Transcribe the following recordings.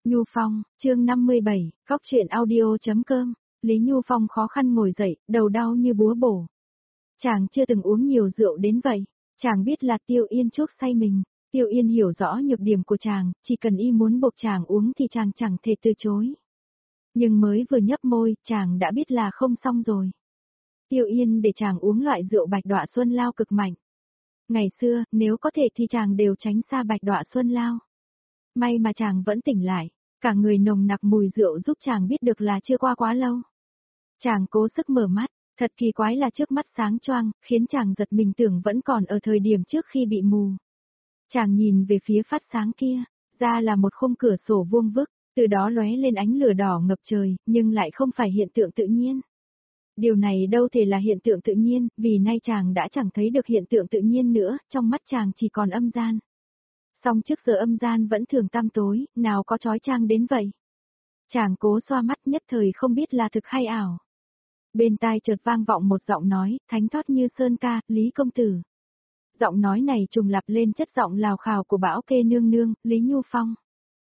Nhu Phong, chương 57, góc truyện audio.com. Lý Nhu Phong khó khăn ngồi dậy, đầu đau như búa bổ. Chàng chưa từng uống nhiều rượu đến vậy, chàng biết là Tiêu Yên chuốc say mình. Tiêu Yên hiểu rõ nhược điểm của chàng, chỉ cần y muốn buộc chàng uống thì chàng chẳng thể từ chối. Nhưng mới vừa nhấp môi, chàng đã biết là không xong rồi. Tiêu Yên để chàng uống loại rượu Bạch Đọa Xuân Lao cực mạnh. Ngày xưa, nếu có thể thì chàng đều tránh xa Bạch Đọa Xuân Lao. May mà chàng vẫn tỉnh lại, cả người nồng nặc mùi rượu giúp chàng biết được là chưa qua quá lâu. Chàng cố sức mở mắt, thật kỳ quái là trước mắt sáng choang, khiến chàng giật mình tưởng vẫn còn ở thời điểm trước khi bị mù. Chàng nhìn về phía phát sáng kia, ra là một khung cửa sổ vuông vức, từ đó lóe lên ánh lửa đỏ ngập trời, nhưng lại không phải hiện tượng tự nhiên. Điều này đâu thể là hiện tượng tự nhiên, vì nay chàng đã chẳng thấy được hiện tượng tự nhiên nữa, trong mắt chàng chỉ còn âm gian. Song trước giờ âm gian vẫn thường tăm tối, nào có chói chang đến vậy. Chàng cố xoa mắt nhất thời không biết là thực hay ảo. Bên tai chợt vang vọng một giọng nói, thánh thót như sơn ca, Lý công tử. Giọng nói này trùng lặp lên chất giọng lào khào của Bảo Kê nương nương, Lý Nhu Phong.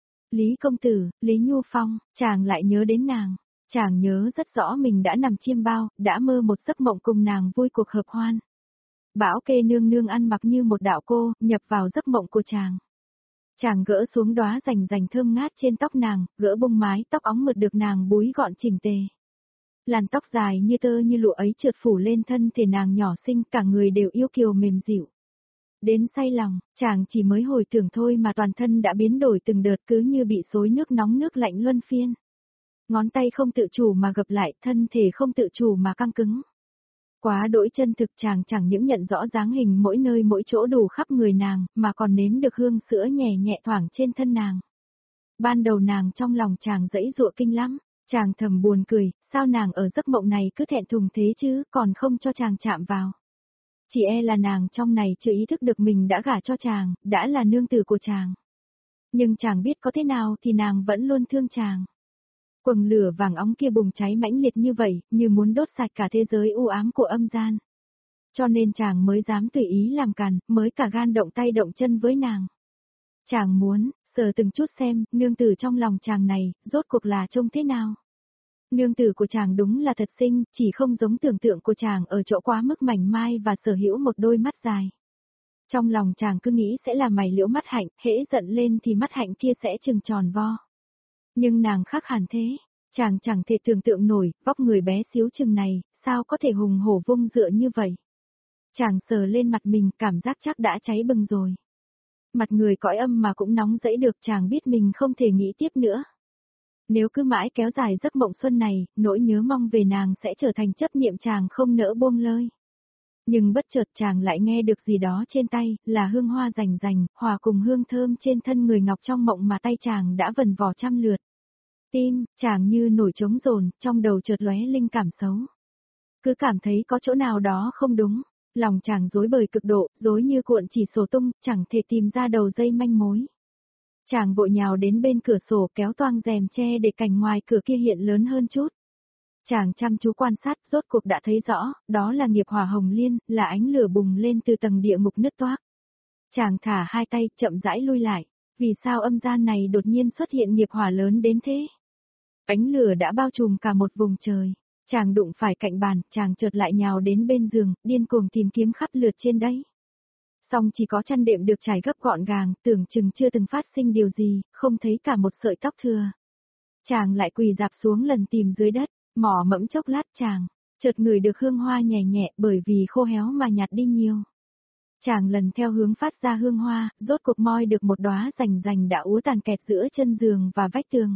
Lý công tử, Lý Nhu Phong, chàng lại nhớ đến nàng. Chàng nhớ rất rõ mình đã nằm chiêm bao, đã mơ một giấc mộng cùng nàng vui cuộc hợp hoan. Bảo Kê nương nương ăn mặc như một đạo cô, nhập vào giấc mộng của chàng. Chàng gỡ xuống đóa rành rành thơm ngát trên tóc nàng, gỡ bông mái tóc óng mượt được nàng búi gọn chỉnh tề. Làn tóc dài như tơ như lụa ấy trượt phủ lên thân thể nàng nhỏ xinh, cả người đều yêu kiều mềm dịu. Đến say lòng, chàng chỉ mới hồi tưởng thôi mà toàn thân đã biến đổi từng đợt cứ như bị xối nước nóng nước lạnh luân phiên. Ngón tay không tự chủ mà gập lại, thân thể không tự chủ mà căng cứng. Quá đỗi chân thực, chàng chẳng những nhận rõ dáng hình mỗi nơi mỗi chỗ đủ khắp người nàng, mà còn nếm được hương sữa nhẹ nhẹ thoảng trên thân nàng. Ban đầu nàng trong lòng chàng dãy dụa kinh lắm, chàng thầm buồn cười, sao nàng ở giấc mộng này cứ thẹn thùng thế chứ, còn không cho chàng chạm vào. Chỉ e là nàng trong này chưa ý thức được mình đã gả cho chàng, đã là nương tử của chàng. Nhưng chàng biết có thế nào thì nàng vẫn luôn thương chàng. Quầng lửa vàng óng kia bùng cháy mãnh liệt như vậy, như muốn đốt sạch cả thế giới u ám của âm gian. Cho nên chàng mới dám tùy ý làm càn, mới cả gan động tay động chân với nàng. Chàng muốn, sờ từng chút xem, nương tử trong lòng chàng này, rốt cuộc là trông thế nào. Nương tử của chàng đúng là thật xinh, chỉ không giống tưởng tượng của chàng ở chỗ quá mức mảnh mai và sở hữu một đôi mắt dài. Trong lòng chàng cứ nghĩ sẽ là mày liễu mắt hạnh, hễ giận lên thì mắt hạnh kia sẽ trừng tròn vo. Nhưng nàng khác hẳn thế, chàng chẳng thể tưởng tượng nổi, vóc người bé xíu chừng này, sao có thể hùng hổ vung dựa như vậy. Chàng sờ lên mặt mình, cảm giác chắc đã cháy bừng rồi. Mặt người cõi âm mà cũng nóng dẫy được, chàng biết mình không thể nghĩ tiếp nữa. Nếu cứ mãi kéo dài giấc mộng xuân này, nỗi nhớ mong về nàng sẽ trở thành chấp niệm chàng không nỡ buông lơi. Nhưng bất chợt chàng lại nghe được gì đó trên tay, là hương hoa rành rành, hòa cùng hương thơm trên thân người ngọc trong mộng mà tay chàng đã vần vò trăm lượt. Tim, chàng như nổi trống rồn, trong đầu chợt lóe linh cảm xấu. Cứ cảm thấy có chỗ nào đó không đúng, lòng chàng rối bời cực độ, rối như cuộn chỉ sổ tung, chẳng thể tìm ra đầu dây manh mối. Chàng vội nhào đến bên cửa sổ kéo toang rèm che để cảnh ngoài cửa kia hiện lớn hơn chút. Chàng chăm chú quan sát, rốt cuộc đã thấy rõ, đó là nghiệp hỏa hồng liên, là ánh lửa bùng lên từ tầng địa ngục nứt toác. Chàng thả hai tay, chậm rãi lui lại, vì sao âm gian này đột nhiên xuất hiện nghiệp hỏa lớn đến thế? Ánh lửa đã bao trùm cả một vùng trời, chàng đụng phải cạnh bàn, chàng chợt lại nhào đến bên giường, điên cuồng tìm kiếm khắp lượt trên đấy. Song chỉ có chăn đệm được trải gấp gọn gàng, tưởng chừng chưa từng phát sinh điều gì, không thấy cả một sợi tóc thừa. Chàng lại quỳ dạp xuống lần tìm dưới đất, mò mẫm chốc lát chàng, chợt ngửi được hương hoa nhẹ nhẹ bởi vì khô héo mà nhạt đi nhiều. Chàng lần theo hướng phát ra hương hoa, rốt cuộc moi được một đóa rành rành đã úa tàn kẹt giữa chân giường và vách tường.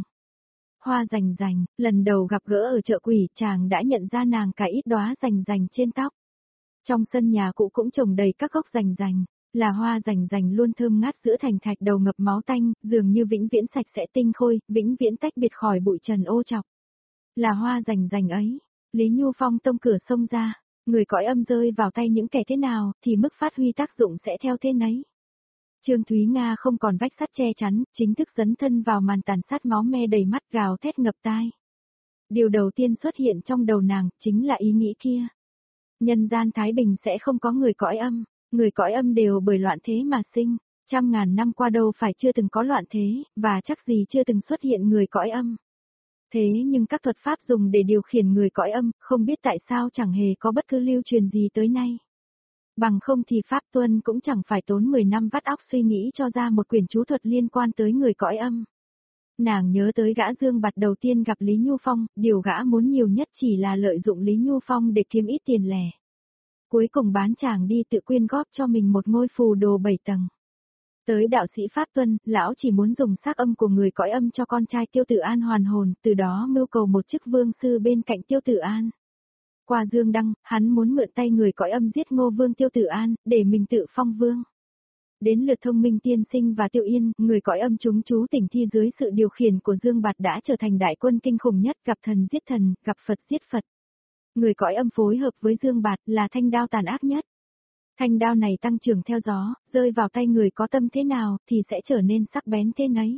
Hoa rành rành, lần đầu gặp gỡ ở chợ quỷ, chàng đã nhận ra nàng cả ít đóa rành rành trên tóc. Trong sân nhà cũ cũng trồng đầy các gốc rành rành, là hoa rành rành luôn thơm ngát giữa thành thạch đầu ngập máu tanh, dường như vĩnh viễn sạch sẽ tinh khôi, vĩnh viễn tách biệt khỏi bụi trần ô trọc. Là hoa rành rành ấy, Lý Nhu Phong tông cửa xông ra, người cõi âm rơi vào tay những kẻ thế nào, thì mức phát huy tác dụng sẽ theo thế nấy. Trương Thúy Nga không còn vách sắt che chắn, chính thức dấn thân vào màn tàn sát máu me đầy mắt gào thét ngập tai. Điều đầu tiên xuất hiện trong đầu nàng, chính là ý nghĩ kia. Nhân gian thái bình sẽ không có người cõi âm đều bởi loạn thế mà sinh. Trăm ngàn năm qua đâu phải chưa từng có loạn thế, và chắc gì chưa từng xuất hiện người cõi âm. Thế nhưng các thuật pháp dùng để điều khiển người cõi âm, không biết tại sao chẳng hề có bất cứ lưu truyền gì tới nay. Bằng không thì Pháp Tuân cũng chẳng phải tốn 10 năm vắt óc suy nghĩ cho ra một quyển chú thuật liên quan tới người cõi âm. Nàng nhớ tới gã Dương Bạt đầu tiên gặp Lý Nhu Phong, điều gã muốn nhiều nhất chỉ là lợi dụng Lý Nhu Phong để kiếm ít tiền lẻ. Cuối cùng bán chàng đi tự quyên góp cho mình một ngôi phù đồ 7 tầng. Tới đạo sĩ Pháp Tuân, lão chỉ muốn dùng xác âm của người cõi âm cho con trai Tiêu Tử An hoàn hồn, từ đó mưu cầu một chức vương sư bên cạnh Tiêu Tử An. Qua Dương Đăng, hắn muốn mượn tay người cõi âm giết Ngô Vương Tiêu Tử An, để mình tự phong vương. Đến lượt Thông Minh Tiên Sinh và Tiêu Yên, người cõi âm chúng chú tỉnh thi dưới sự điều khiển của Dương Bạt đã trở thành đại quân kinh khủng nhất, gặp thần giết thần, gặp Phật giết Phật. Người cõi âm phối hợp với Dương Bạt là thanh đao tàn ác nhất. Thanh đao này tăng trưởng theo gió, rơi vào tay người có tâm thế nào thì sẽ trở nên sắc bén thế nấy.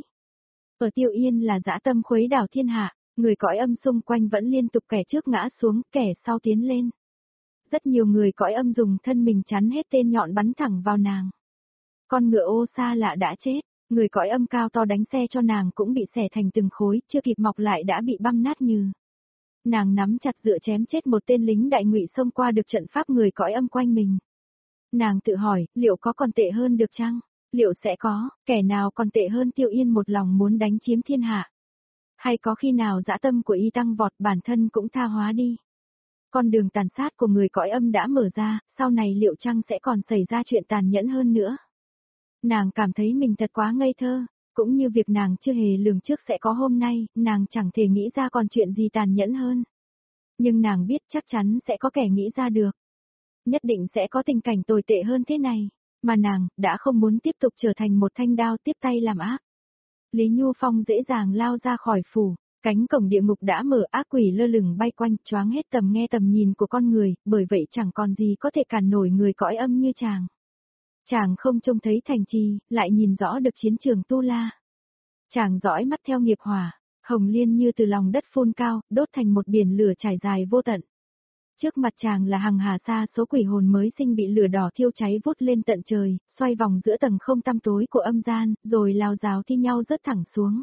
Ở Tiêu Yên là dã tâm khuấy đảo thiên hạ, người cõi âm xung quanh vẫn liên tục kẻ trước ngã xuống, kẻ sau tiến lên. Rất nhiều người cõi âm dùng thân mình chắn hết tên nhọn bắn thẳng vào nàng. Con ngựa ô xa lạ đã chết, người cõi âm cao to đánh xe cho nàng cũng bị xẻ thành từng khối, chưa kịp mọc lại đã bị băm nát như. Nàng nắm chặt dựa chém chết một tên lính đại ngụy xông qua được trận pháp người cõi âm quanh mình. Nàng tự hỏi, liệu có còn tệ hơn được chăng? Liệu sẽ có, kẻ nào còn tệ hơn Tiêu Yên một lòng muốn đánh chiếm thiên hạ? Hay có khi nào dã tâm của y tăng vọt bản thân cũng tha hóa đi? Con đường tàn sát của người cõi âm đã mở ra, sau này liệu chăng sẽ còn xảy ra chuyện tàn nhẫn hơn nữa? Nàng cảm thấy mình thật quá ngây thơ, cũng như việc nàng chưa hề lường trước sẽ có hôm nay, nàng chẳng thể nghĩ ra còn chuyện gì tàn nhẫn hơn. Nhưng nàng biết chắc chắn sẽ có kẻ nghĩ ra được. Nhất định sẽ có tình cảnh tồi tệ hơn thế này, mà nàng đã không muốn tiếp tục trở thành một thanh đao tiếp tay làm ác. Lý Nhu Phong dễ dàng lao ra khỏi phủ, cánh cổng địa ngục đã mở, ác quỷ lơ lửng bay quanh, choáng hết tầm nghe tầm nhìn của con người, bởi vậy chẳng còn gì có thể cản nổi người cõi âm như chàng. Chàng không trông thấy thành trì, lại nhìn rõ được chiến trường Tu La. Chàng dõi mắt theo nghiệp hỏa, hồng liên như từ lòng đất phun cao, đốt thành một biển lửa trải dài vô tận. Trước mặt chàng là hàng hà sa số quỷ hồn mới sinh bị lửa đỏ thiêu cháy vút lên tận trời, xoay vòng giữa tầng không tăm tối của âm gian, rồi lao ráo thi nhau rớt thẳng xuống.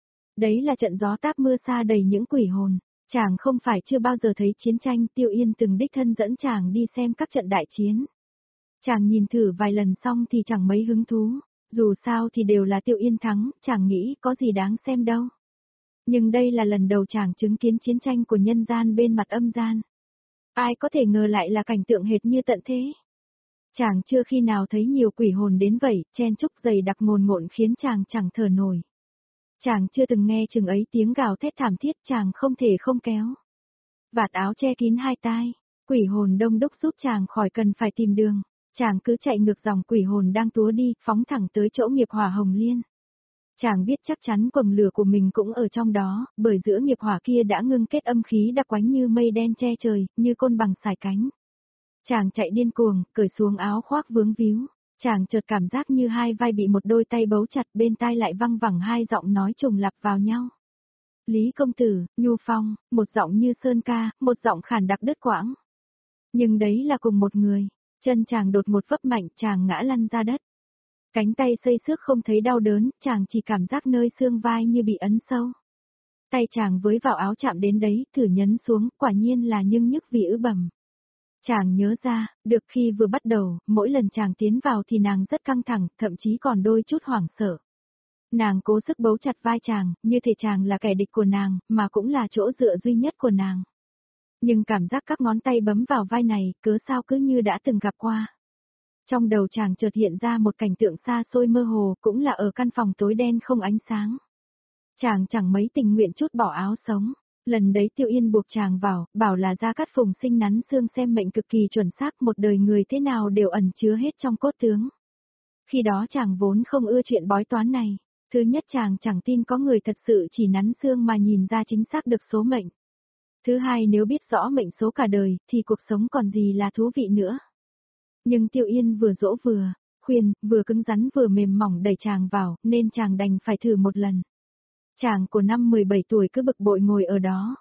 Đấy là trận gió táp mưa xa đầy những quỷ hồn. Chàng không phải chưa bao giờ thấy chiến tranh, Tiêu Yên từng đích thân dẫn chàng đi xem các trận đại chiến. Chàng nhìn thử vài lần xong thì chẳng mấy hứng thú, dù sao thì đều là Tiêu Yên thắng, chàng nghĩ có gì đáng xem đâu. Nhưng đây là lần đầu chàng chứng kiến chiến tranh của nhân gian bên mặt âm gian. Ai có thể ngờ lại là cảnh tượng hệt như tận thế. Chàng chưa khi nào thấy nhiều quỷ hồn đến vậy, chen chúc dày đặc ngồn ngộn khiến chàng chẳng thở nổi. Chàng chưa từng nghe chừng ấy tiếng gào thét thảm thiết, chàng không thể không kéo vạt áo che kín hai tai. Quỷ hồn đông đúc giúp chàng khỏi cần phải tìm đường. Chàng cứ chạy ngược dòng quỷ hồn đang túa đi, phóng thẳng tới chỗ nghiệp hỏa hồng liên. Chàng biết chắc chắn quầng lửa của mình cũng ở trong đó, bởi giữa nghiệp hỏa kia đã ngưng kết âm khí đặc quánh như mây đen che trời, như côn bằng sải cánh. Chàng chạy điên cuồng, cởi xuống áo khoác vướng víu. Chàng chợt cảm giác như hai vai bị một đôi tay bấu chặt, bên tai lại văng vẳng hai giọng nói trùng lặp vào nhau. Lý công tử, Nhu Phong, một giọng như sơn ca, một giọng khàn đặc đứt quãng. Nhưng đấy là cùng một người. Chân chàng đột một vấp mạnh, chàng ngã lăn ra đất. Cánh tay xây xước không thấy đau đớn, chàng chỉ cảm giác nơi xương vai như bị ấn sâu. Tay chàng với vào áo chạm đến đấy, thử nhấn xuống, quả nhiên là nhưng nhức vì ứ bầm. Chàng nhớ ra, được khi vừa bắt đầu, mỗi lần chàng tiến vào thì nàng rất căng thẳng, thậm chí còn đôi chút hoảng sợ. Nàng cố sức bấu chặt vai chàng, như thể chàng là kẻ địch của nàng, mà cũng là chỗ dựa duy nhất của nàng. Nhưng cảm giác các ngón tay bấm vào vai này, cớ sao cứ như đã từng gặp qua. Trong đầu chàng chợt hiện ra một cảnh tượng xa xôi mơ hồ, cũng là ở căn phòng tối đen không ánh sáng. Chàng chẳng mấy tình nguyện trút bỏ áo sống. Lần đấy Tiêu Yên buộc chàng vào, bảo là Gia Cát Phùng sinh nắn xương xem mệnh cực kỳ chuẩn xác, một đời người thế nào đều ẩn chứa hết trong cốt tướng. Khi đó chàng vốn không ưa chuyện bói toán này. Thứ nhất, chàng chẳng tin có người thật sự chỉ nắn xương mà nhìn ra chính xác được số mệnh. Thứ hai, nếu biết rõ mệnh số cả đời, thì cuộc sống còn gì là thú vị nữa. Nhưng Tiêu Yên vừa dỗ vừa khuyên, vừa cứng rắn vừa mềm mỏng đẩy chàng vào, nên chàng đành phải thử một lần. Chàng của năm 17 tuổi cứ bực bội ngồi ở đó.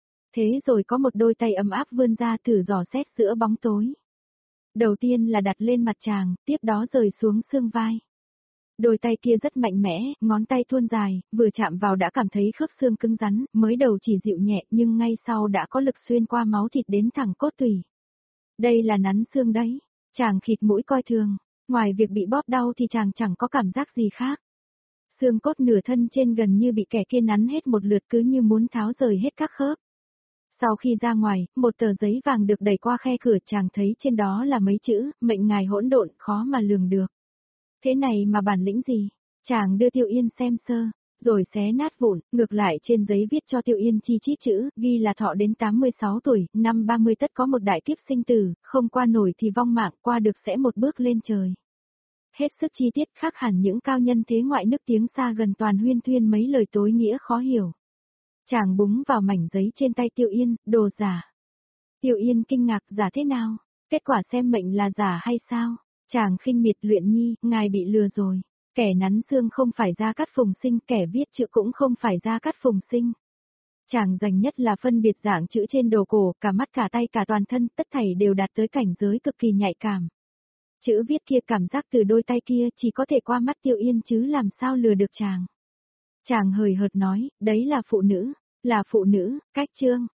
Thế rồi có một đôi tay ấm áp vươn ra thử dò xét giữa bóng tối. Đầu tiên là đặt lên mặt chàng, tiếp đó rời xuống xương vai. Đôi tay kia rất mạnh mẽ, ngón tay thuôn dài, vừa chạm vào đã cảm thấy khớp xương cứng rắn, mới đầu chỉ dịu nhẹ nhưng ngay sau đã có lực xuyên qua máu thịt đến thẳng cốt tủy. Đây là nắn xương đấy. Chàng khịt mũi coi thường, ngoài việc bị bóp đau thì chàng chẳng có cảm giác gì khác. Xương cốt nửa thân trên gần như bị kẻ kia nắn hết một lượt cứ như muốn tháo rời hết các khớp. Sau khi ra ngoài, một tờ giấy vàng được đẩy qua khe cửa, chàng thấy trên đó là mấy chữ, mệnh ngài hỗn độn, khó mà lường được. Thế này mà bản lĩnh gì? Chàng đưa Tiêu Yên xem sơ, rồi xé nát vụn, ngược lại trên giấy viết cho Tiêu Yên chi chít chữ, ghi là thọ đến 86 tuổi, năm 30 tất có một đại kiếp sinh tử, không qua nổi thì vong mạng, qua được sẽ một bước lên trời. Hết sức chi tiết, khác hẳn những cao nhân thế ngoại nước tiếng xa gần, toàn huyên thuyên mấy lời tối nghĩa khó hiểu. Chàng búng vào mảnh giấy trên tay Tiêu Yên, đồ giả. Tiêu Yên kinh ngạc, giả thế nào? Kết quả xem mệnh là giả hay sao? Chàng khinh miệt, Luyện Nhi, ngài bị lừa rồi. Kẻ nắn xương không phải Gia Cát Phùng Sinh, kẻ viết chữ cũng không phải Gia Cát Phùng Sinh. Chàng dành nhất là phân biệt dạng chữ trên đầu cổ, cả mắt cả tay cả toàn thân, tất thảy đều đạt tới cảnh giới cực kỳ nhạy cảm. Chữ viết kia, cảm giác từ đôi tay kia chỉ có thể qua mắt Tiêu Yên chứ làm sao lừa được chàng. Chàng hời hợt nói, đấy là phụ nữ, cách chương.